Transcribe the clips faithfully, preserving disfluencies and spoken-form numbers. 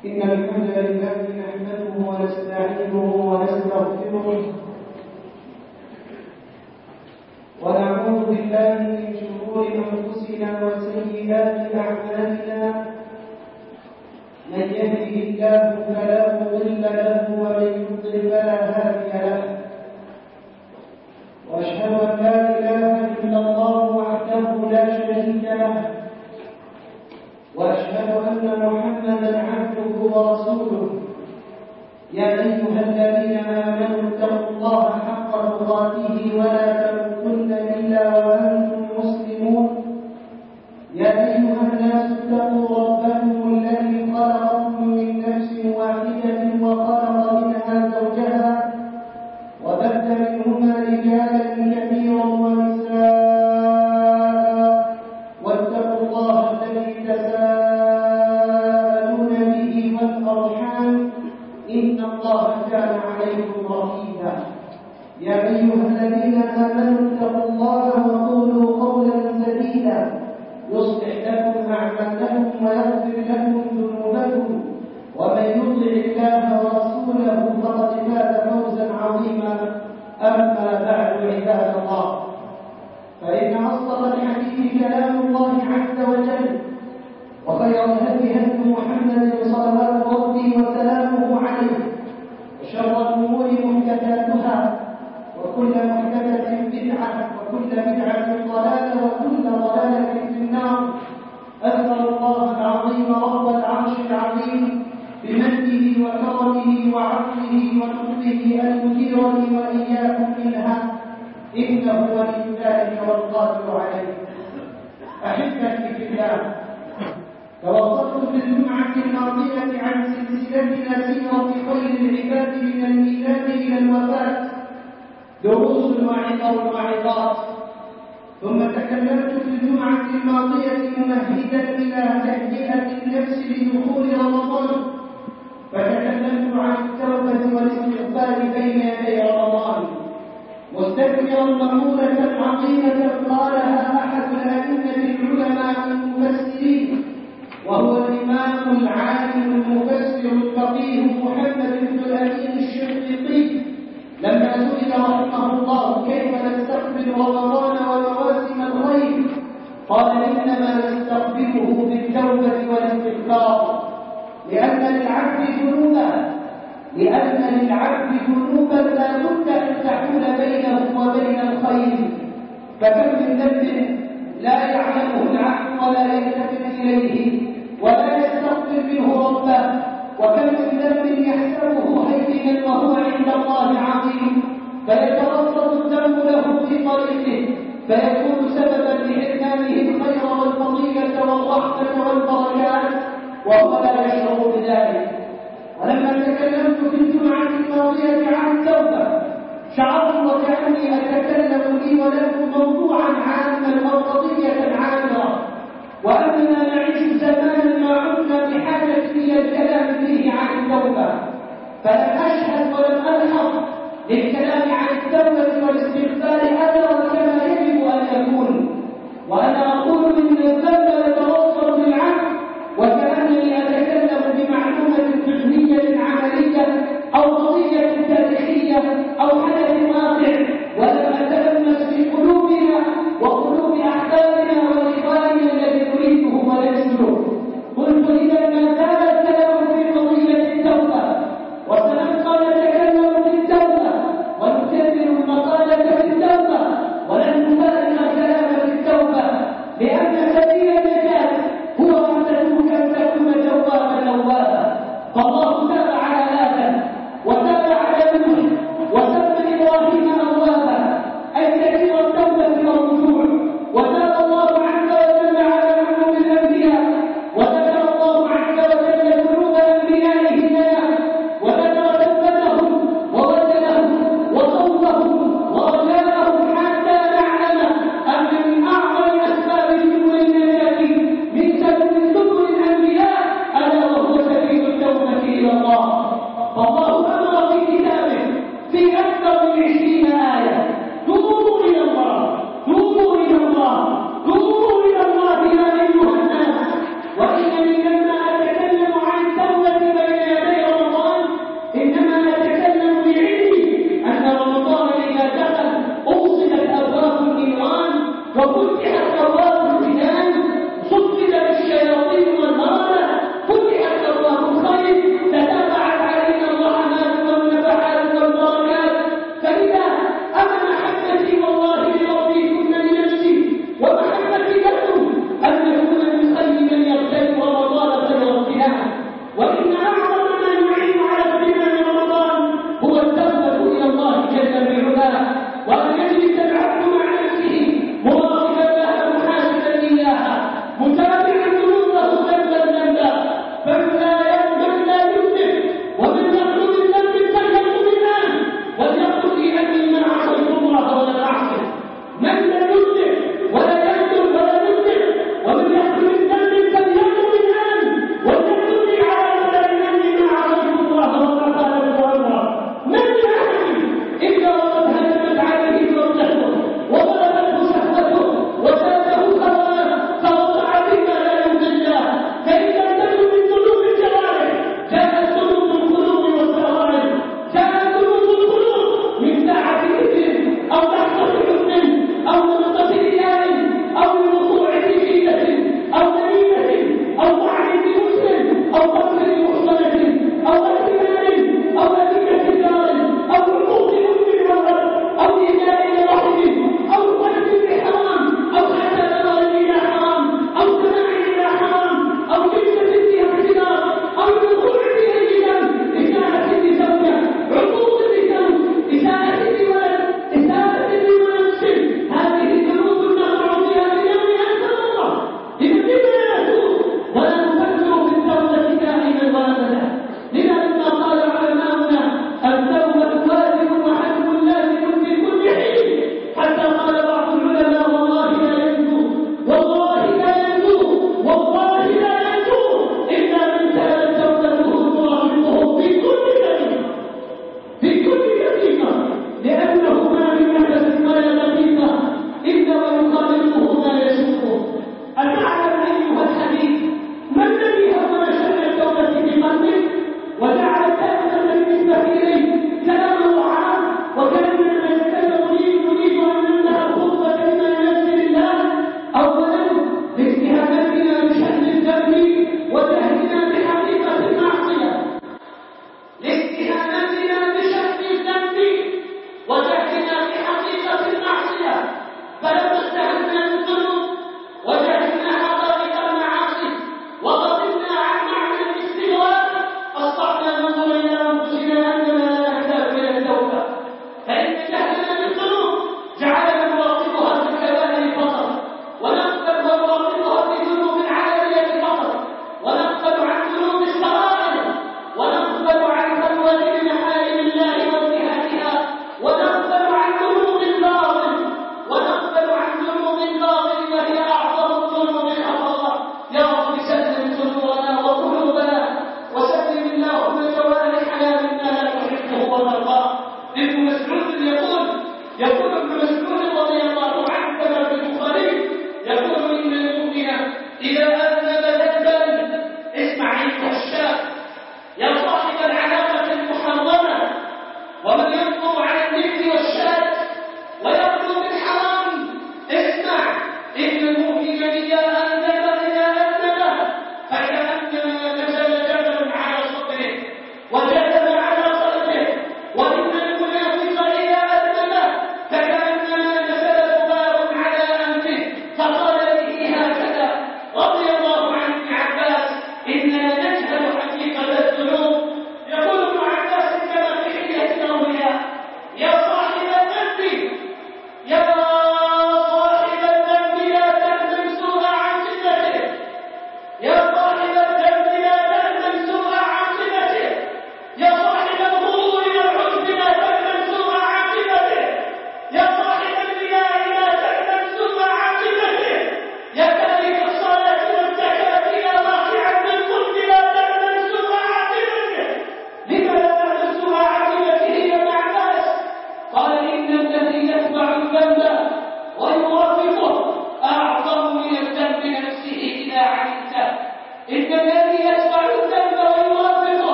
إن الحمد لله نحمده ونستعينه ونستغفره ونعوذ بالله من شرور أنفسنا وسيئات أعمالنا. من يهده الله فلا مضل له ومن يضلل فلا هادي له. وأشهد أن لا إله إلا الله وحده لا شريك له، وأشهد أن محمدا عبده ورسوله. يا أيها الذين آمنوا اتقوا الله حق تقاته ولا تموتن إلا وأنتم مسلمون. يا أيها الناس اتقوا ربكم الذي خلقكم من نفس واحدة وخلق منها زوجها وبث منهما رجالا كثيرا ونساء، واتقوا الله الذي تساءلون به والأرحام إن الله كان عليكم رقيبا. يا أيها الذين آمنوا اتقوا الله وقولوا قولا سديدا يصلح لكم أعمالكم ويغفر لكم ذنوبكم، ومن يطع الله ورسوله فقد فاز فوزا عظيما. أما بعد عباد الله، فإن أصدق الحديث كلام الله عز وجل، وخير الهدي هدي محمد صلوات ربي وسلامه عليه، وشر الأمور محدثاتها، وكل محدثة بدعة، وكل بدعة ضلالة، وكل ضلالة في النار. أسأل الله العظيم رب العرش العظيم بمنه وكرمه وعفوه ولطفه أن يجيرني وإياكم منها، إنه ولي ذلك والقادر عليه. أحبتي في الله، توقفت في الجمعة الماضية عن سلسلتنا سيرة خير العباد من الميلاد إلى الوفاة، دروس وعظة وعظات. ثم تكلمت في الجمعة الماضية ممهدا إلى تهيئة النفس لدخول رمضان، فتكلمت عن التوبة والاستغفار بين يدي رمضان، مستذكرا مقولة عظيمة قالها أحد الأئمة العلماء المفسرين، وهو الإمام العالم المفسر الفقيه محمد بن الأمين الشنقيطي، لما سئل رحمه الله كيف نستقبل رمضان ومواسم الخير، قال إنما نستقبله بالتوبة والاستغفار، لأن للعبد ذنوبا لأن للعبد ذنوبا لا بد أن تحول بينه وبين الخير. فكم من ذنب لا يعلمه العبد ولا يلتفت إليه ولا يستغفر منه ربه، وكم من ذنب يحسبه هينا وهو عند الله عظيم، فيترصد الذنب له في طريقه، فيكون سببا لحرمانه الخير والفضيلة والرحمة والبركات، وهو لا يشعر بذلك. ولما تكلمت في الجمعة الماضية عن التوبة، شعرت وكأني أتكلم لي ولكم موضوعا عاما أو قضية عامة، وأننا نعيش زمانا ما عدنا بحاجة إلى الكلام فيه عن التوبة، فلم أشهد ولم ألحظ للكلام عن التوبة والاستغفار أثرا كما يجب أن يكون. وأنا أقول إن الذنب يتوصل بالعبد وكأنني أتكلم بمعلومة فقهية عملية أو قضية تاريخية أو حدث واقع، ولم أتلمس في قلوبنا وقلوب أحبابنا وإخواننا الذي نريده وننشره. قلت إذا ما زال الكلام في قضية التوبة، وسنبقى نتكلم في التوبة ونكرر المقالة في التوبة ولن نفارق الكلام في التوبة، لأن سبيل النجاة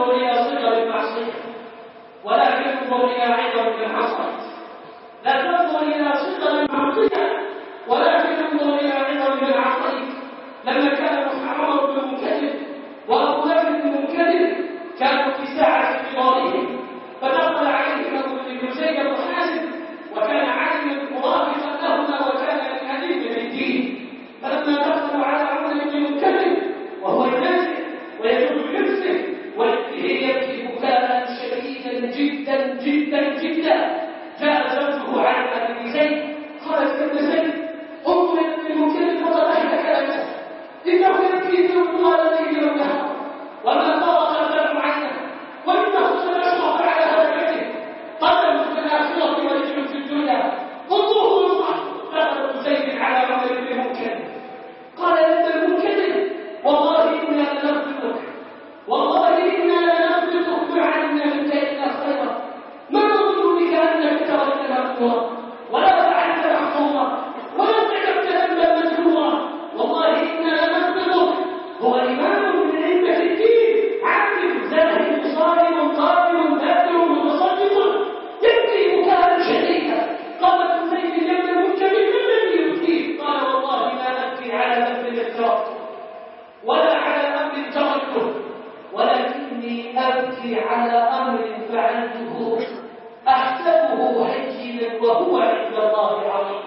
تنظر إلى صغر المعصية ولكن انظر إلى عظم من حصلت. لا تنظر إلى صغر المعصية ولكن انظر إلى عظم من عصيت. لما كان عمر بن المنكدر وأبو بكر بن المنكدر كانوا في ساعة كبارهم، فدخل عليهم ابن زيد بن حازم وكان عالما مرافقا لهما وكان من أئمة الدين. فلما دخلوا على عمر بن المنكدر وهو ينازع ويجوز بنفسه ويبكي يبكي بكاء شديدا جدا جدا جدا، جاء زوجه على بن زيد قالت يا ابن زيد انظر الى ابن المنكدر فقد اهلك نفسه انه يبكي طوال الليل والنهار وما فرق الدم عنه وانه سيشرف على هلكته قدم في الاخره ورجل في الدنيا انظروا انصح. دخل ابن زيد على عمر بن المنكدر قال يا ابن المنكدر والله انا لنرفضك والله انا لنرفضك ما علمنا منك الا خيرا، ما نظن بك انك تركتنا القرى ولا فعلت محظورا ولا تعبت ذنبا مذكورا، والله انا لنرفضك. هو امام من ائمه الدين عابد زاهد صائم قائم ذاكر متصدق يبكي بكاء شديدا. قال ابن زيد يا ابن المنكدر ما الذي يبكيك؟ قال والله لا ابكي على ذنب اقترفته ولا على امر تركته ولكني ابكي على امر فعلته احسبه هينا وهو عند الله عظيم،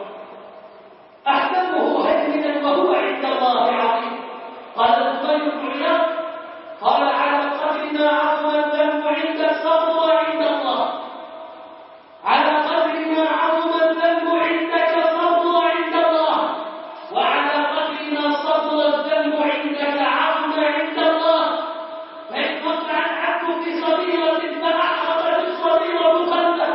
احسبه هينا وهو عند الله عظيم. قال الزبير بن عياض قال على قدر ما عظم الذنب عندك صبر عند الله، على قدر ما عظم الذنب عندك صبر عند الله، وعلى قدر ما صبر الذنب عندك عظم عند الله. فإن وقع العبد في صغيرة فأحرقت الصغيرة قلبه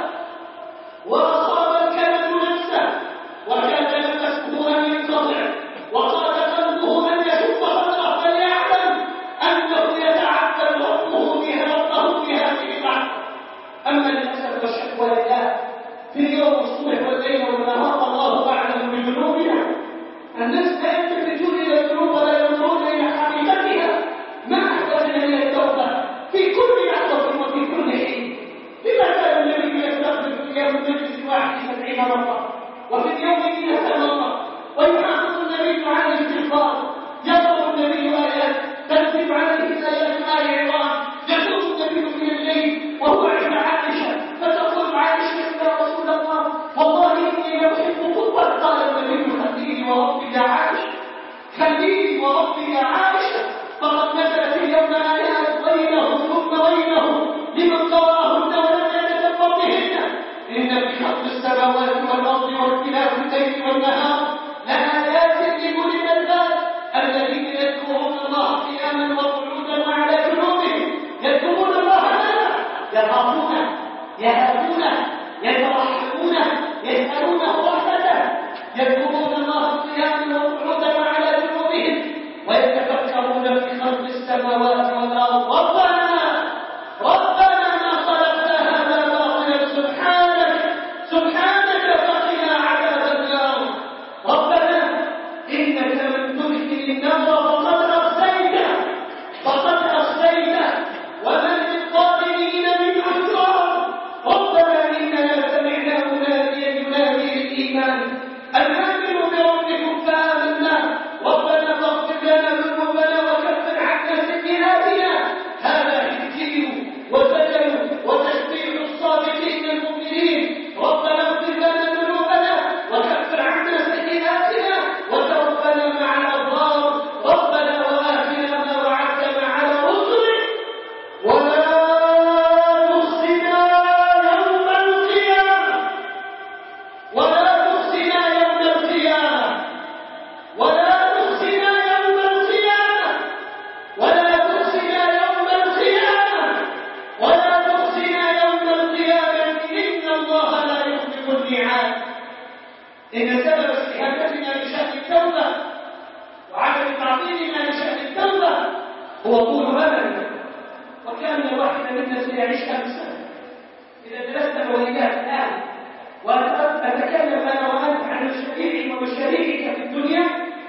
وأصاب الكلب نفسه وكاد نفسه أن ينقطع وقال قلبه أن يشق صدره فليعلم أنه يتعبد ربه بها ربه بهذه اللحظة. أما للأسف والشكوى لله في يوم الصبح والليل والنهار الله أعلم بذنوبنا. الناس لا يلتفتون إلى الذنوب ولا ينظرون إلى حقيقتها. ما أحوجنا إلى التوبة في كل لحظة وفي كل حين. لما كان النبي يستغفر في اليوم المجلس الواحد سبعين مرة وفي اليوم مئة مرة ويحافظ النبي على الاستغفار، يقرأ النبي آيات تنزل عليه آيات آل عمران، يقوم النبي من الليل وهو عند عائشة فتقول عائشة يا رسول الله والله إني لأحب قربك. قال النبي خليني وربي يا عائشة خليني وربي يا عائشة فقد نزلت اليوم آيات ويلهم ثم ويلهم لمن قراهن ولم يتدبر بهن إن في خلق السماوات والأرض واختلاف الليل والنهار لآيات لأولي الألباب الذين يذكرون الله قياما وقعودا وعلى جنوبهم يذكرون الله ماذا؟ يخافونه يهابونه يترحمونه يسألونه رحمته يذكرون الله قياما وقعودا وعلى جنوبهم ويتفكرون في خلق السماوات والأرض ربنا ربنا ما خلقت هذا باطلا سبحانك سبحانك فقنا عذاب النار. ربنا إنك من تدخل النار فقد أخزيته فقد أخزيته ومن للظالمين من أنصار. ربنا إننا سمعنا مناديا ينادي للإيمان أن آمنوا بربكم فآمنا ربنا فاغفر لنا ذنوبنا وكفر عنا سيئاتنا. هذا تذكير وزجر وتشبيع الصادقين المؤمنين. ربنا اغفر لنا ذنوبنا وكفر عنا سيئاتنا وتوفنا مع الأبرار. ربنا وآتنا ما وعدتنا على رسلك ولا تخزنا يوم القيامة ولا تخزنا يوم القيامة ولا تخزنا يوم القيامة ولا تخزنا يوم القيامة ولا تخزنا يوم القيامة إن الله لا يخلف الميعاد. إن سبب استهانتنا لشأن التوبة وعدم تعظيمنا لشأن التوبة هو طول أملنا. وكان الواحد منا سيعيش ألف سنة. إذا جلست الوليدات الآن وأتكلم أنا وأنت عن مشاريع ومشاريعك في الدنيا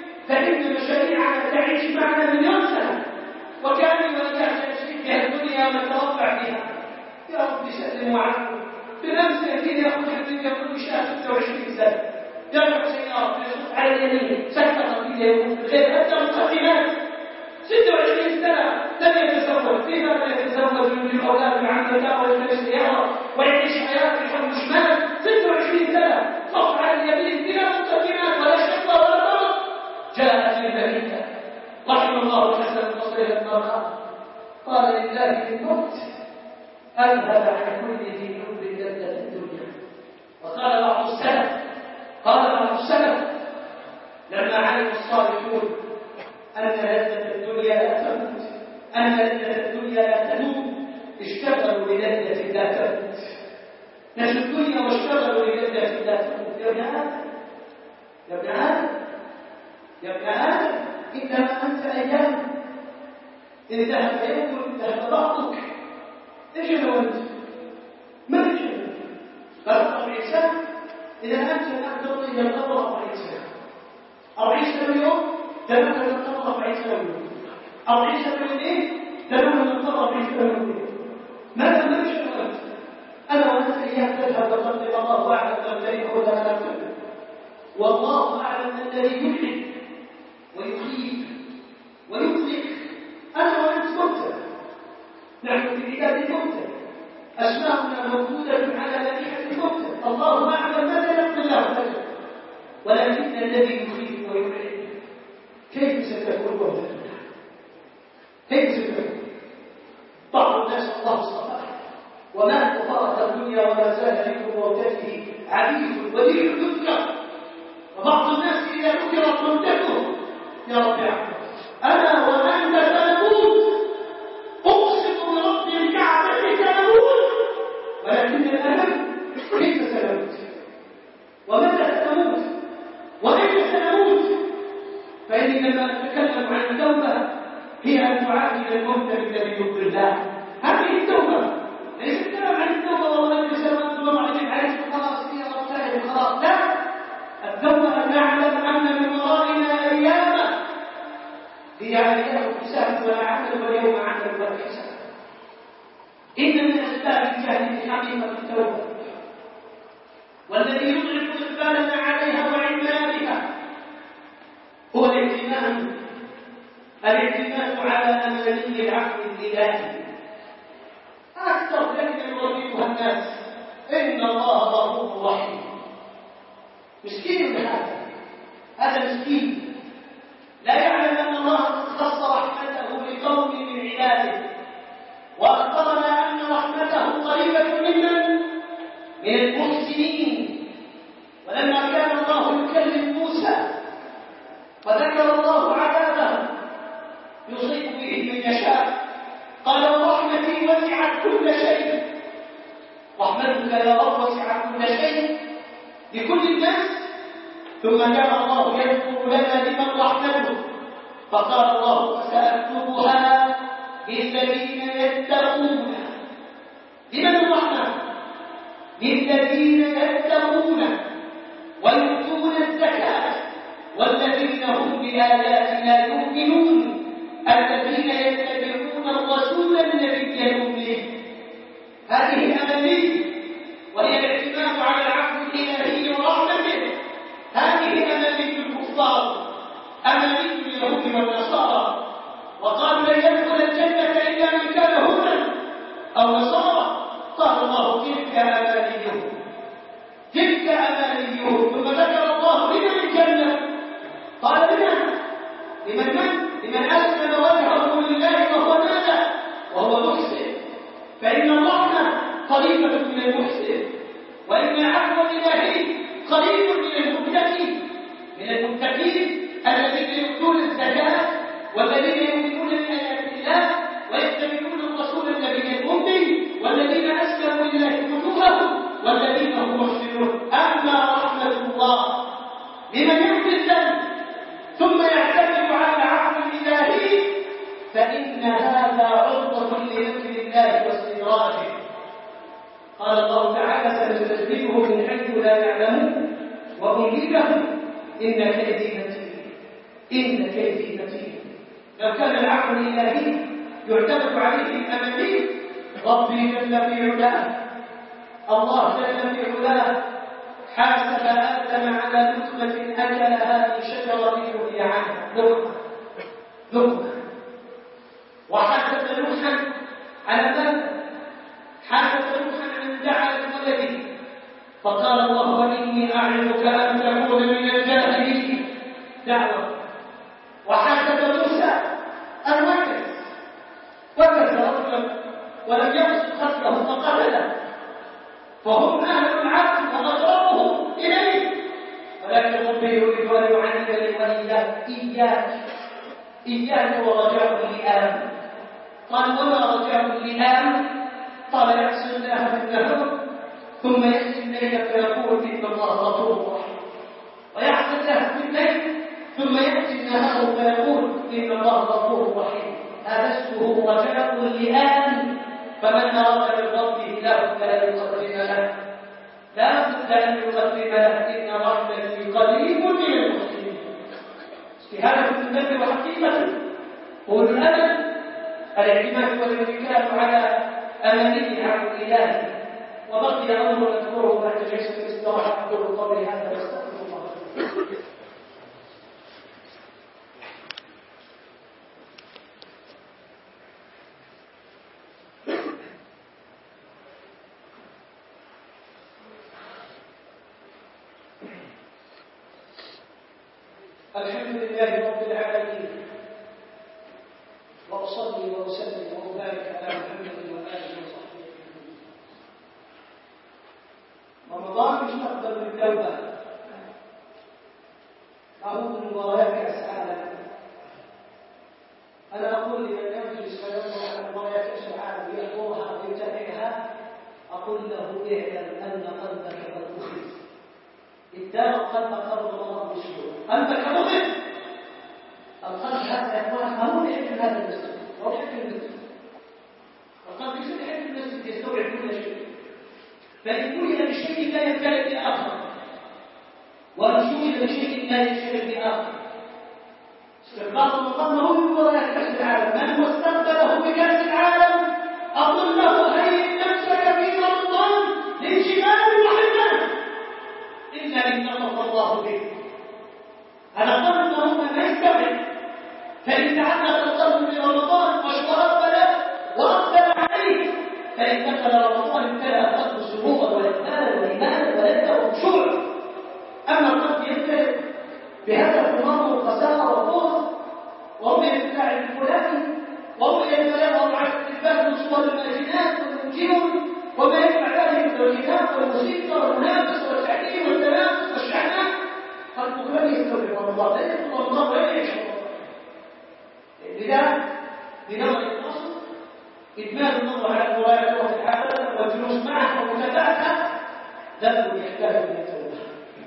فإن مشاريعنا تعيش معنا مليون سنة. وكان الوليدات تعيش في الدنيا نترفع بها. يا رب سلم عنه بالامس ياتيني ياخذ الدنيا كل شهر ستة وعشرين سنه يرجع سياره يصف على اليمين سكر في يوم غير حتى مقدمات ستة وعشرين سنه لم يتزوج. كيف لا يتزوج من الاولاد عن ذكاء ويشتري سياره ويعيش حياه في حب شمال ستة وعشرين سنه صف على اليمين بلا مقدمات ولا شقه ولا مرض. جاءت الملكه رحم الله الحسن البصري المرأة قال لله الموت أذهب عن كل ذي نور لذة الدنيا. وقال بعض السلف قال بعض السلف لما علم الصالحون أن لذة الدنيا لا تموت أن لذة الدنيا لا تموت اشتغلوا بلذة لا تموت. نسوا الدنيا واشتغلوا بلذة لا تموت. يا ابن آدم يا ابن آدم يا ابن آدم إنما أنت أيام إن ذهب يوم ذهب بعضك. إيش لو أنت ما تجد أربعين سنة إذا أنت الآن تطيب القبر أربعين سنة أربعين سنة يوم تنمو من القبر أربعين سنة يوم أربعين سنة يومين تنمو من القبر أربعين سنة يومين. ماذا ما تجد أنت أنا وأنت أيام تذهب وتطيب الله أعلم الذي هو لا نفسه والله أعلم الذي يحب ويخيب ويطلق. أنا وأنت مبتدأ نحن في عباد المبتدأ أسماؤنا موجودة على لائحة المبتدأ الله أعلم ماذا يقول الله لك ولكن الذي يخيب ويحب كيف ستكون مبتدأ كيف ستكون. بعض الناس الله صلاح وما تفارق الدنيا وما زال في موتته عبيد ولي يذكر. وبعض الناس إذا ذكرت مدته يا رب يعلم أنا وأنت سنموت أقسم برب الكعبة سنموت. ولكن الأهم كيف سنموت ومتى سنموت وأين سنموت. فإني لما أتكلم عن التوبة هي أن تعاجل الموت الذي يرضي الله. هذه التوبة ليس الكلام عن التوبة والله أنت سنموت ومعجب عليك خلاص هي ربطائل خلاص. لا، التوبة أن نعلم أن من ورائنا أياما هي أيام حساب ولا عمل واليوم عمل ولا حساب. إن من أسباب الجهل في حقيقة التوبة والذي يضعف إقبالنا عليها وعلمنا بها هو الاعتماد الاعتماد على أماني العقل الإلهي. أكثر كلمة يرددها الناس إن الله غفور رحيم. مسكين هذا هذا مسكين لا يعلم أن الله خص رحمته لقوم من عباده وأخبرنا أن رحمته قريبة ممن من المحسنين. ولما كان الله يكلم موسى وذكر الله عذابه يصيب به من يشاء قال ورحمتي وسعت كل شيء. رحمتك يا رب وسعت كل شيء لكل الناس. ثم كان الله يذكر لنا لمن رحمته فقال الله سأكتبها للذين يتقون. لمن الرحمة؟ للذين يتقون ويؤتون الزكاة والذين هم بآياتنا يؤمنون الذين يتبعون الرسول النبي الأمي. هذه أماني وهي الاعتماد على العقل الإلهي ورحمته. هذه أماني الكفار أماني اليهود والنصارى وقالوا لن يدخل الجنة إلا من كان هودا أو نصارى. قال الله تلك أمانيهم تلك أمانيهم. ثم ذكر الله لمن الجنة قال لمن لمن من لمن أسلم وجهه لله وهو ماذا وهو محسن. فإن الرحمة قريبة من المحسن وإن العفو الإلهي قريب من المتقين من المتقين الذين يؤتون الزكاة والذين يؤمنون بآيات الله ويتبعون الرسول النبي الأمي والذين أسلموا لله كتبهم والذين هم محسنون. أما رحمة الله لمن يؤتي الذنب ثم يعتمد على العفو الإلهي فإن هذا عرضة لمكر الله واستدراجه. قال الله تعالى سنستدرجهم من حيث لا يعلمون وأملي لهم إن كيدي متين إن كيدي متين. لو كان العقل الإلهي يعتمد عليه الأماني ربي جل في علاه، الله جل في علاه حاسب آدم على لقمة أكلها من شجرة نهي عنها، لقمة لقمة. وحاسب نوحا على ماذا؟ حاسب نوحا أن دعا لولده فقال الله إني أعظك أن تكون من الجاهلين دعوة. وحاسب موسى أن وكز وكز رجلا ولم يقصد قتله فقتله، فهم أهل العدل وأقربهم إليه، ولكن ربي يريد أن يعلمني وإياك إياك إياك ورجاء اللئام. قال وما رجاء اللئام؟ قال يعصي الله بالنهار ثم يأتي الليل فيقول إن الله غفور رحيم، ويعصي الله بالليل ثم يأتي النهار فيقول إن الله غفور رحيم. هذا اسمه رجاء اللئام. فمن أراد من ربه له فلا يقدم له، لا بد أن يقدم له إن رحمتي قريب من المحسنين. استهانة بالذنب وحقيقة هو الأمل، الاعتماد والاتكال على أمانيه عن الإله. وبقي أمر نذكره بعد جلسة الاستراحة. أقول قولي هذا واستغفر الله. الحمد لله رب العالمين، وأصلي وأسلم وأبارك على محمد وآله وصحبه. رمضان مش أفضل من التوبة، أعوذ بالمباريات كأس عالم. أنا أقول لمن يجلس فينظر على مباريات كأس العالم ويحضرها ويتابعها، أقول له اعلم أن قلبك قد أخذ. اتبع قلبك قبل الله بسهولة، قلبك مغلق. القلب هذا يا اخوان هو يحب هذا المسجد، هو يحب المسجد. القلب يحب المسجد يستوعب كل شيء، فإن كل بشيء لا يمتلئ بآخر، وإن شغل بشيء لا يشغل بآخر. استقبال رمضان هو مباريات كأس العالم. من واستقبله بكأس العالم أقول له هيئ نفسك في رمضان لانشغال وحرمان إلا إن لطف الله به. على قدر ما هم ما يستوعب، فإن تعلق القلب برمضان واشترط له وأقبل عليه، فإن دخل رمضان امتلأ القلب سرورا وإقبالا وإيمانا ولذة وخشوع. أما القلب يمتلئ بهذا الخمار والخسارة والبغض ورؤية الفاعل الفلاني ورؤية ما يظهر على التلفاز من صور الماجنات والمجيون وما يدفع ذلك من الغناء والموسيقى والمنافس والتعليم والتنافس والشحناء، قلبك لم يستوعب رمضان، لا يدخل رمضان ولا يعيش رمضان. لذا بنظر الأصل إدمان النظر على المرايات والحالة والجلوس معها ومتابعتها ذنب يحتاج إلى توبة،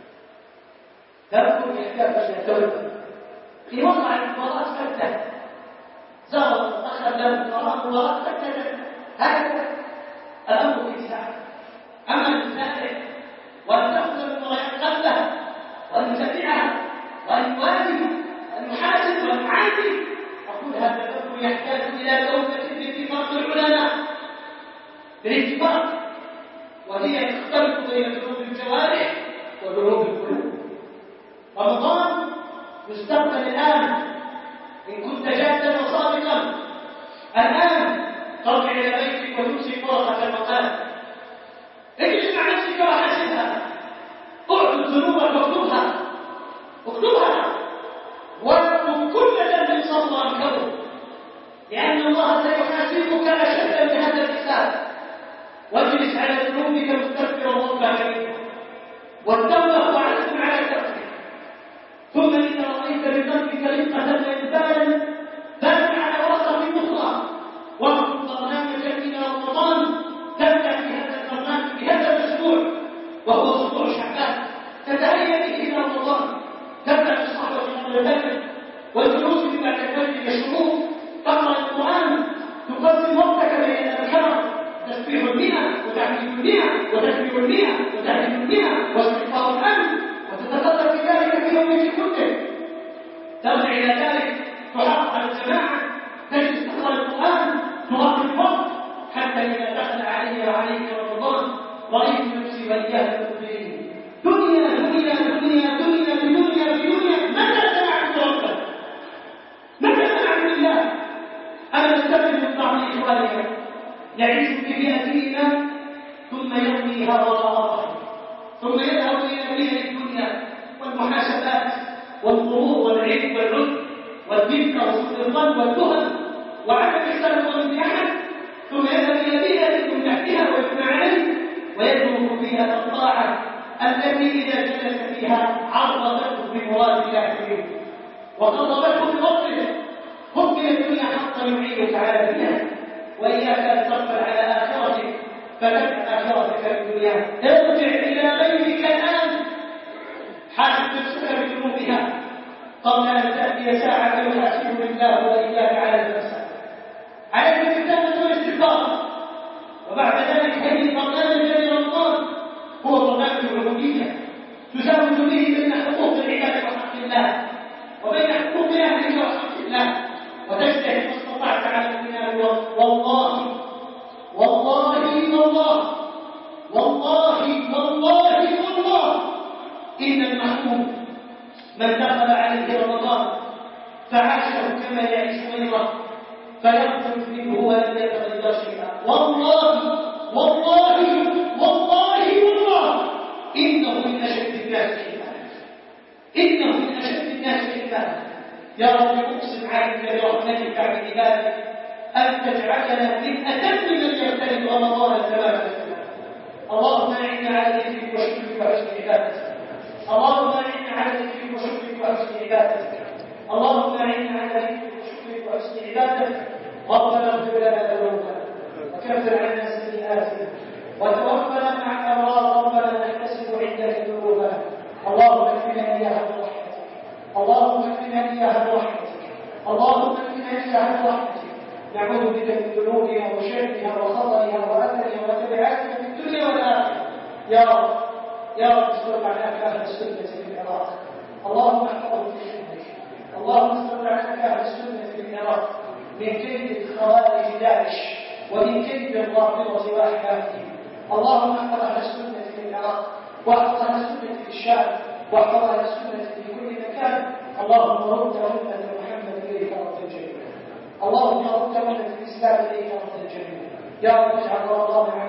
ذنب يحتاج إلى توبة. في وضع المباراة سكتة زارت أخذ المباراة مباراة سكتة، هكذا الأمر في ساعة. أما المسائل وأن تأخذ المباريات قبلها وأن يتابعها وأن يواجه وأن يحاسب وأن يعاتب، أقول هذا الأمر يحتاج إلى توبة باتفاق العلماء بالاتفاق، وهي تختلف بين ذنوب الجوارح وذنوب القلوب. رمضان يستقبل الآن إن كنت جادا وصادقا. الآن ترجع إلى بيتك وتمسك ورقة المقال، اجلس مع نفسك وحاسبها، اعد ذنوبك واكتبها اكتبها واكتب كل ذنب صلى عنه، لأن الله سيحاسبك أشد من هذا الحساب. واجلس على ذنوبك مستغفرا ربك منها، والتوبة هو عزم على تركه. ثم إذا رأيت بقلبك رقة وإنبالا بات على ورقة أخرى واكتب برنامجا إلى رمضان تبدأ في هذا البرنامج بهذا الأسبوع وهو أسبوع شعبان، تتهيأ به إلى رمضان، تبدأ بالصحوة قبل الفجر والجلوس بعد الفجر كالشروق، تقرأ القرآن، تقسم وقتك بين الأذكار، تسبيح المئة وتحميد المئة وتكبير المئة وتهليل المئة واستغفار الحمد، وتتصدق بذلك في يومك كله. ترجع إلى ذلك تحافظ على الجماعة، تجلس تقرأ القرآن، تراقب الوقت حتى إذا رأيت نفسي وإياها المؤمنين دنيا دنيا دنيا دنيا بدنيا بدنيا. متى سمعت ربك؟ متى سمعت الله؟ أنا أستفد من بعض إخواننا يعيش في بيئتنا ثم يرميها وراء ظهره، ثم يذهب إلى بيئة الدنيا والمحاسبات والغرور والعيب والعجب والذكر وسوء الظن والتهم وعدم السلام من أحد، ثم يذهب إلى بيئة من تحتها ويثنى عليه ويدعو بيئة الطاعة التي إذا جلس فيها عرضته بمراد الله منه وقربته بفضله. خذ من الدنيا حقا يعينك على دنياك، وإياك أن تغفل على آخرتك فتبقى آخرتك في الدنيا. ارجع إلى بيتك الآن، حاسب نفسك بذنوبها قبل أن تأتي ساعة يحاسبك الله وإياك على نفسك. عليك الكتابة والاستغفار، وبعد ذلك هذه البرنامج الذي رمضان هو برنامج العبودية تزاوج به بين حقوق العباد وحق الله وبين حقوق أهلك وحق الله، وتجتهد ما استطعت على الإيمان. والله والله والله والله والله والله إن المحمود من دخل عليه رمضان فعاشه كما يعيش غيره فيخرج منه ولم يتغير شيئا. والله والله والله والله إنه من أشد الناس إيمانا، إنه من أشد الناس إيمانا. يا رب أقسم عليك برحمتك عن عبادك أن تجعلنا من أتم من يغتنم رمضان تماما. اللهم أعنا على ذكرك وشكرك وحسن عبادتك، اللهم أعنا على ذكرك وشكرك وحسن عبادتك، اللهم أعنا على ذكرك وشكرك وحسن عبادتك. ربنا اغفر لنا ذنوبنا وكفر عنا سيئاتنا وتوفنا مع الأبرار. ربنا نحتسب عندك ذنوبنا، اللهم اكفنا إياها برحمتك، اللهم اكفنا إياها برحمتك، اللهم اكفنا إياها برحمتك. نعوذ بك من ذنوبنا وشركها وخطرها وأثرها وتبعاتها في الدنيا والآخرة. يا رب يا رب استر عنك أهل السنة في العراق، اللهم احفظهم في حفظك، اللهم استر عنك أهل السنة في العراق من كيد خوارج داعش ومن كيد الرافضة وأحكامهم. اللهم احفظ أهل السنة في العراق واحفظ أهل السنة في الشام واحفظ أهل السنة في كل مكان. اللهم رد أمة محمد إليك ردا جميلا، اللهم رد أمة الإسلام إليك ردا جميلا. يا رب اجعل رمضان